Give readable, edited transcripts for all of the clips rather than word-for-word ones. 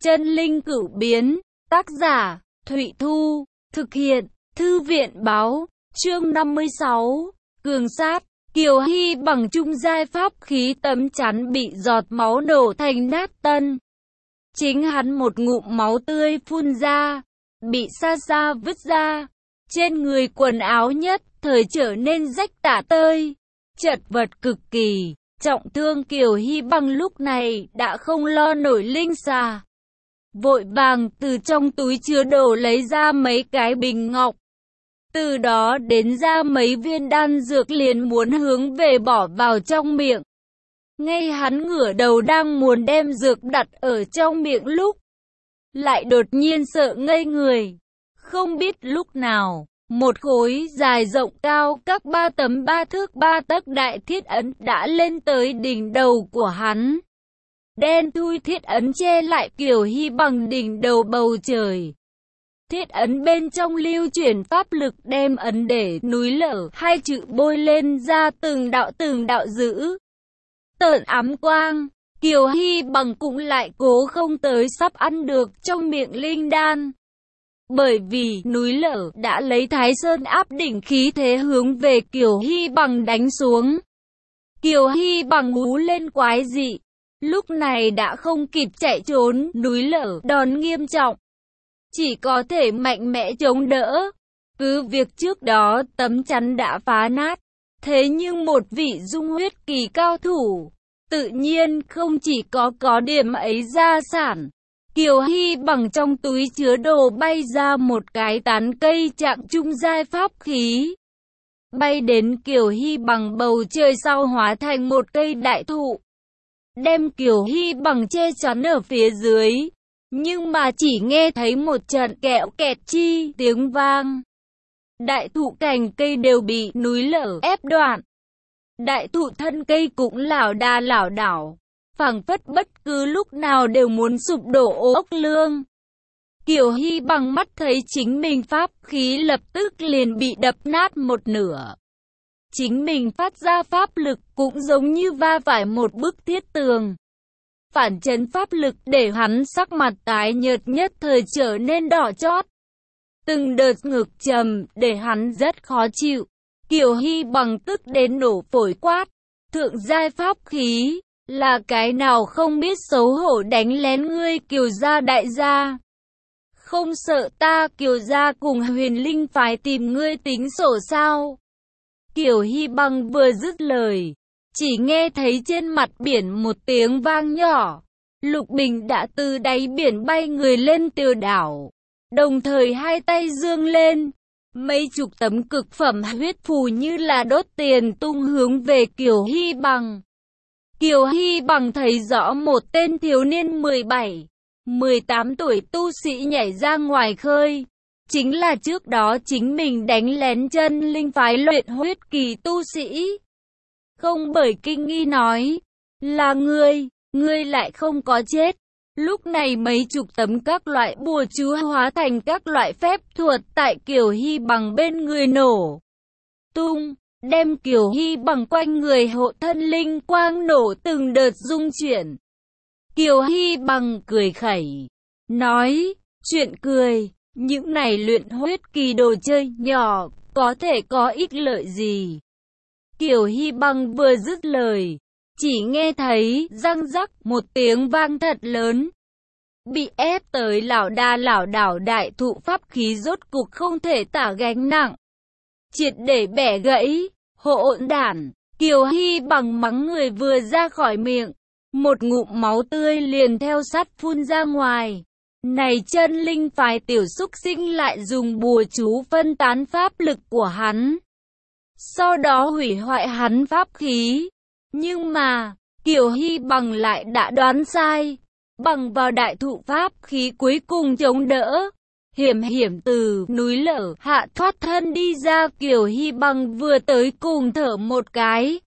Chân linh cửu biến, tác giả, Thụy Thu, thực hiện, Thư viện báo, chương 56, cường sát, Kiều Hy bằng trung giai pháp khí tấm chắn bị giọt máu nổ thành nát tân. Chính hắn một ngụm máu tươi phun ra, bị xa xa vứt ra, trên người quần áo nhất thời trở nên rách tả tơi, chật vật cực kỳ. Trọng thương Kiều Hy bằng lúc này đã không lo nổi linh xà. Vội vàng từ trong túi chứa đồ lấy ra mấy cái bình ngọc. Từ đó đến ra mấy viên đan dược liền muốn hướng về bỏ vào trong miệng. Ngay hắn ngửa đầu đang muốn đem dược đặt ở trong miệng lúc, lại đột nhiên sợ ngây người. Không biết lúc nào, một khối dài rộng cao các 3 tấm 3 thước 3 tấc đại thiết ấn đã lên tới đỉnh đầu của hắn. Đen thui thiết ấn che lại Kiều Hy bằng đỉnh đầu bầu trời. Thiết ấn bên trong lưu chuyển pháp lực đem ấn để núi lở hai chữ bôi lên ra từng đạo dữ tợn ám quang. Kiều Hy bằng cũng lại cố không tới sắp ăn được trong miệng linh đan. Bởi vì núi lở đã lấy Thái Sơn áp đỉnh khí thế hướng về Kiều Hy bằng đánh xuống. Kiều Hy bằng hú lên quái dị, lúc này đã không kịp chạy trốn, núi lở đòn nghiêm trọng, chỉ có thể mạnh mẽ chống đỡ. Cứ việc trước đó tấm chắn đã phá nát, thế nhưng một vị dung huyết kỳ cao thủ, tự nhiên không chỉ có điểm ấy gia sản. Kiều Hy bằng trong túi chứa đồ bay ra một cái tán cây trạng trung giai pháp khí. Bay đến Kiều Hy bằng bầu trời sau hóa thành một cây đại thụ. Đem Kiều Hy bằng che chắn ở phía dưới. Nhưng mà chỉ nghe thấy một trận kẹo kẹt chi tiếng vang. Đại thụ cành cây đều bị núi lở ép đoạn. Đại thụ thân cây cũng lảo đà lảo đảo, phảng phất bất cứ lúc nào đều muốn sụp đổ ốc lương. Kiều Hy bằng mắt thấy chính mình pháp khí lập tức liền bị đập nát một nửa. Chính mình phát ra pháp lực cũng giống như va phải một bức thiết tường. Phản chấn pháp lực để hắn sắc mặt tái nhợt nhất thời trở nên đỏ chót. Từng đợt ngực trầm để hắn rất khó chịu. Kiều Hy bằng tức đến nổ phổi quát. Thượng giai pháp khí, là cái nào không biết xấu hổ đánh lén ngươi Kiều gia đại gia. Không sợ ta Kiều gia cùng Huyền Linh phái tìm ngươi tính sổ sao? Kiều Hy bằng vừa dứt lời, chỉ nghe thấy trên mặt biển một tiếng vang nhỏ. Lục Bình đã từ đáy biển bay người lên tiêu đảo, đồng thời hai tay giương lên. Mấy chục tấm cực phẩm huyết phù như là đốt tiền tung hướng về Kiều Hy bằng. Kiều Hy bằng thấy rõ một tên thiếu niên 17, 18 tuổi tu sĩ nhảy ra ngoài khơi. Chính là trước đó chính mình đánh lén chân linh phái luyện huyết kỳ tu sĩ. Không bởi kinh nghi nói, là ngươi lại không có chết. Lúc này mấy chục tấm các loại bùa chú hóa thành các loại phép thuật tại Kiều Hy bằng bên người nổ tung, đem Kiều Hy bằng quanh người hộ thân linh quang nổ từng đợt rung chuyển. Kiều Hy bằng cười khẩy, nói, chuyện cười, những này luyện huyết kỳ đồ chơi nhỏ, có thể có ích lợi gì? Kiều Hy bằng vừa dứt lời, chỉ nghe thấy răng rắc một tiếng vang thật lớn. Bị ép tới lảo đà lảo đảo đại thụ pháp khí rốt cục không thể tả gánh nặng, triệt để bẻ gãy. Hỗn đản! Kiều Hy bằng mắng người vừa ra khỏi miệng, một ngụm máu tươi liền theo sát phun ra ngoài. Này chân linh phái tiểu xúc sinh lại dùng bùa chú phân tán pháp lực của hắn, sau đó hủy hoại hắn pháp khí. Nhưng mà, Kiều Hy bằng lại đã đoán sai. Bằng vào đại thụ pháp khí cuối cùng chống đỡ, hiểm từ núi lở hạ thoát thân đi ra. Kiều Hy bằng vừa tới cùng thở một cái,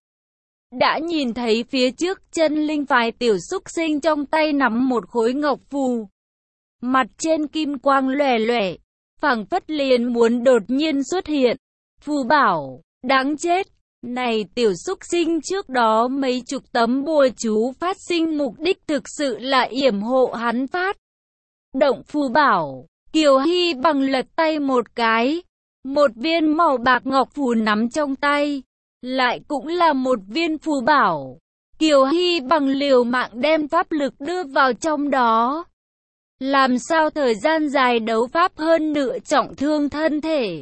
đã nhìn thấy phía trước chân linh phái tiểu xúc sinh trong tay nắm một khối ngọc phù, mặt trên kim quang lòe lòe, phảng phất liền muốn đột nhiên xuất hiện. Phù bảo, đáng chết! Này tiểu xúc sinh, trước đó mấy chục tấm bùa chú phát sinh mục đích thực sự là yểm hộ hắn phát động phù bảo. Kiều Hy Bằng lật tay một cái, một viên màu bạc ngọc phù nắm trong tay, lại cũng là một viên phù bảo. Kiều Hy Bằng liều mạng đem pháp lực đưa vào trong đó. Làm sao thời gian dài đấu pháp hơn nữa trọng thương thân thể,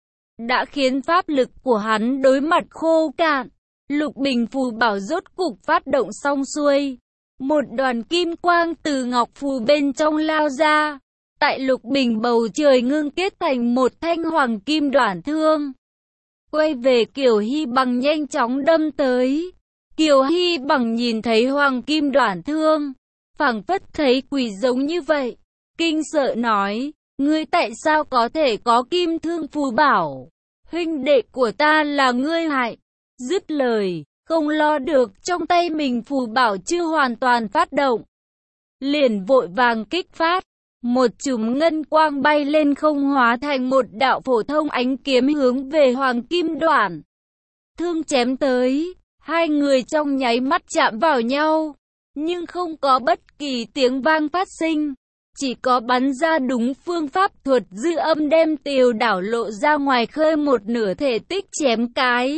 đã khiến pháp lực của hắn đối mặt khô cạn. Lục bình phù bảo rốt cục phát động xong xuôi. Một đoàn kim quang từ ngọc phù bên trong lao ra. Tại lục bình bầu trời ngưng kết thành một thanh hoàng kim đoản thương. Quay về Kiều Hy Bằng nhanh chóng đâm tới. Kiều Hy Bằng nhìn thấy hoàng kim đoản thương, phảng phất thấy quỷ giống như vậy. Kinh sợ nói, ngươi tại sao có thể có kim thương phù bảo? Huynh đệ của ta là ngươi hại. Dứt lời, không lo được trong tay mình phù bảo chưa hoàn toàn phát động, liền vội vàng kích phát. Một chùm ngân quang bay lên không hóa thành một đạo phổ thông ánh kiếm hướng về hoàng kim đoản thương chém tới. Hai người trong nháy mắt chạm vào nhau, nhưng không có bất kỳ tiếng vang phát sinh. Chỉ có bắn ra đúng phương pháp thuật dư âm đem Tiều đảo lộ ra ngoài khơi một nửa thể tích chém cái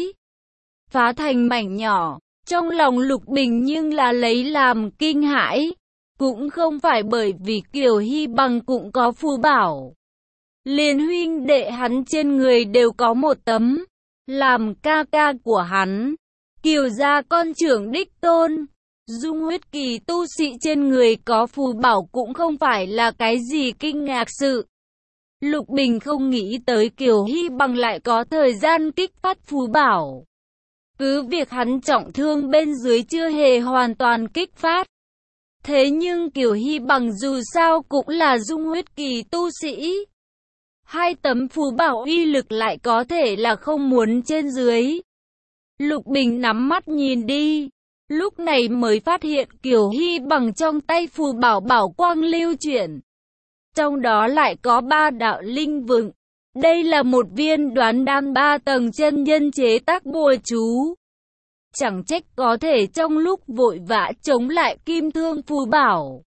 phá thành mảnh nhỏ. Trong lòng Lục Bình nhưng là lấy làm kinh hãi. Cũng không phải bởi vì Kiều Hy Bằng cũng có phù bảo. Liền huynh đệ hắn trên người đều có một tấm. Làm ca ca của hắn, Kiều gia con trưởng đích tôn, dung huyết kỳ tu sĩ trên người có phù bảo cũng không phải là cái gì kinh ngạc sự. Lục Bình không nghĩ tới Kiều Hy Bằng lại có thời gian kích phát phù bảo. Cứ việc hắn trọng thương bên dưới chưa hề hoàn toàn kích phát. Thế nhưng Kiều Hy Bằng dù sao cũng là dung huyết kỳ tu sĩ. Hai tấm phù bảo uy lực lại có thể là không muốn trên dưới. Lục Bình nắm mắt nhìn đi, lúc này mới phát hiện Kiều Hy Bằng trong tay phù bảo bảo quang lưu chuyển. Trong đó lại có 3 đạo linh vựng. Đây là một viên đoán đan 3 tầng chân nhân chế tác bùa chú. Chẳng trách có thể trong lúc vội vã chống lại kim thương phù bảo.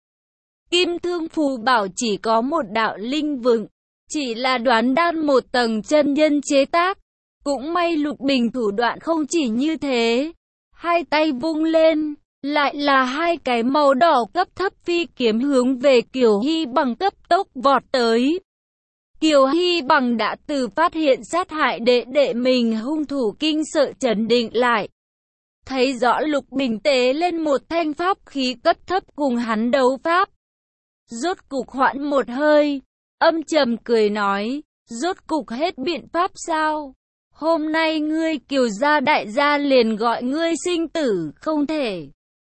Kim thương phù bảo chỉ có một đạo linh vựng, chỉ là đoán đan 1 tầng chân nhân chế tác. Cũng may Lục Bình thủ đoạn không chỉ như thế. Hai tay vung lên, lại là hai cái màu đỏ cấp thấp phi kiếm hướng về Kiều Hy Bằng cấp tốc vọt tới. Kiều Hy Bằng đã từ phát hiện sát hại đệ đệ mình hung thủ kinh sợ trấn định lại. Thấy rõ Lục Bình tế lên một thanh pháp khí cấp thấp cùng hắn đấu pháp. Rốt cục hoãn một hơi, âm trầm cười nói, rốt cục hết biện pháp sao? Hôm nay ngươi Kiều gia đại gia liền gọi ngươi sinh tử không thể.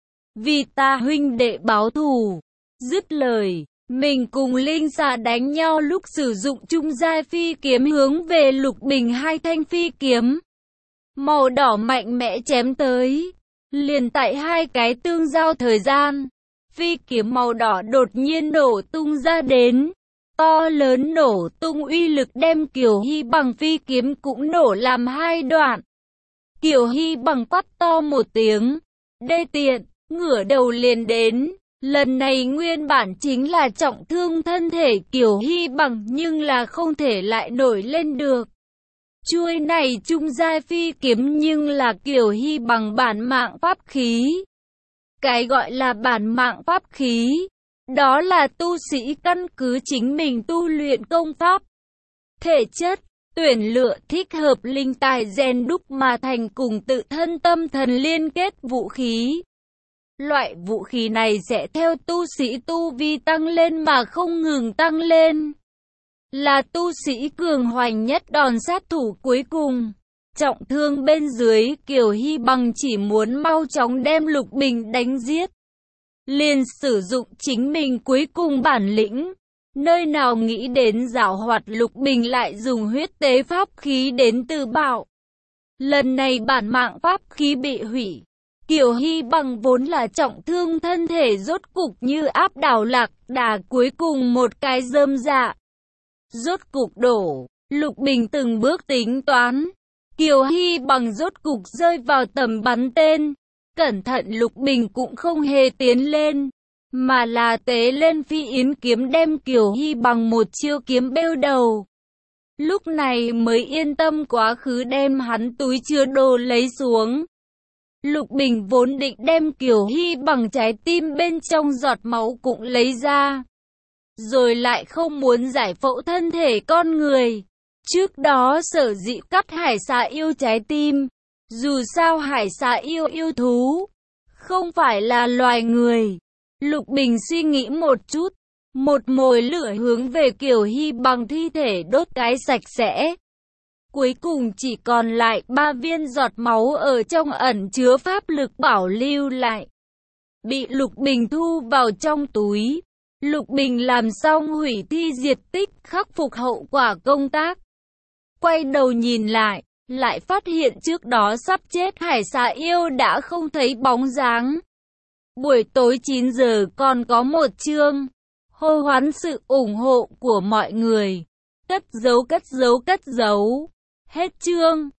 Vì ta huynh đệ báo thù. Dứt lời, mình cùng Linh Xà đánh nhau lúc sử dụng trung giai phi kiếm hướng về Lục Bình hai thanh phi kiếm màu đỏ mạnh mẽ chém tới. Liền tại hai cái tương giao thời gian, phi kiếm màu đỏ đột nhiên nổ tung ra đến. To lớn nổ tung uy lực đem Kiều Hy Bằng phi kiếm cũng nổ làm hai đoạn. Kiều Hy Bằng quát to một tiếng, đê tiện, ngửa đầu liền đến. Lần này nguyên bản chính là trọng thương thân thể Kiều Hy Bằng nhưng là không thể lại nổi lên được. Chuôi này trung giai phi kiếm nhưng là Kiều Hy Bằng bản mạng pháp khí. Cái gọi là bản mạng pháp khí, đó là tu sĩ căn cứ chính mình tu luyện công pháp, thể chất, tuyển lựa thích hợp linh tài rèn đúc mà thành cùng tự thân tâm thần liên kết vũ khí. Loại vũ khí này sẽ theo tu sĩ tu vi tăng lên mà không ngừng tăng lên. Là tu sĩ cường hoành nhất đòn sát thủ cuối cùng. Trọng thương bên dưới, Kiều Hy Bằng chỉ muốn mau chóng đem Lục Bình đánh giết. Liền sử dụng chính mình cuối cùng bản lĩnh. Nơi nào nghĩ đến giảo hoạt Lục Bình lại dùng huyết tế pháp khí đến từ bạo. Lần này bản mạng pháp khí bị hủy. Kiều Hy Bằng vốn là trọng thương thân thể rốt cục như áp đảo lạc đà cuối cùng một cái rơm dạ. Rốt cục đổ, Lục Bình từng bước tính toán. Kiều Hy Bằng rốt cục rơi vào tầm bắn tên. Cẩn thận Lục Bình cũng không hề tiến lên. mà là tế lên phi yến kiếm đem Kiều Hy bằng một chiêu kiếm bêu đầu. Lúc này mới yên tâm quá khứ đem hắn túi chứa đồ lấy xuống. Lục Bình vốn định đem Kiều Hy bằng trái tim bên trong giọt máu cũng lấy ra. Rồi lại không muốn giải phẫu thân thể con người. Trước đó sở dĩ cắt hải xà yêu trái tim. Dù sao hải xà yêu yêu thú, không phải là loài người. Lục Bình suy nghĩ một chút. Một mồi lửa hướng về Kiều Hy bằng thi thể đốt cái sạch sẽ. Cuối cùng chỉ còn lại 3 viên giọt máu ở trong ẩn chứa pháp lực bảo lưu lại. Bị Lục Bình thu vào trong túi. Lục Bình làm xong hủy thi diệt tích khắc phục hậu quả công tác. Quay đầu nhìn lại phát hiện trước đó sắp chết hải xà yêu đã không thấy bóng dáng. Buổi tối 9 giờ còn có một chương. Hô hoán sự ủng hộ của mọi người. Cất giấu. Hết chương.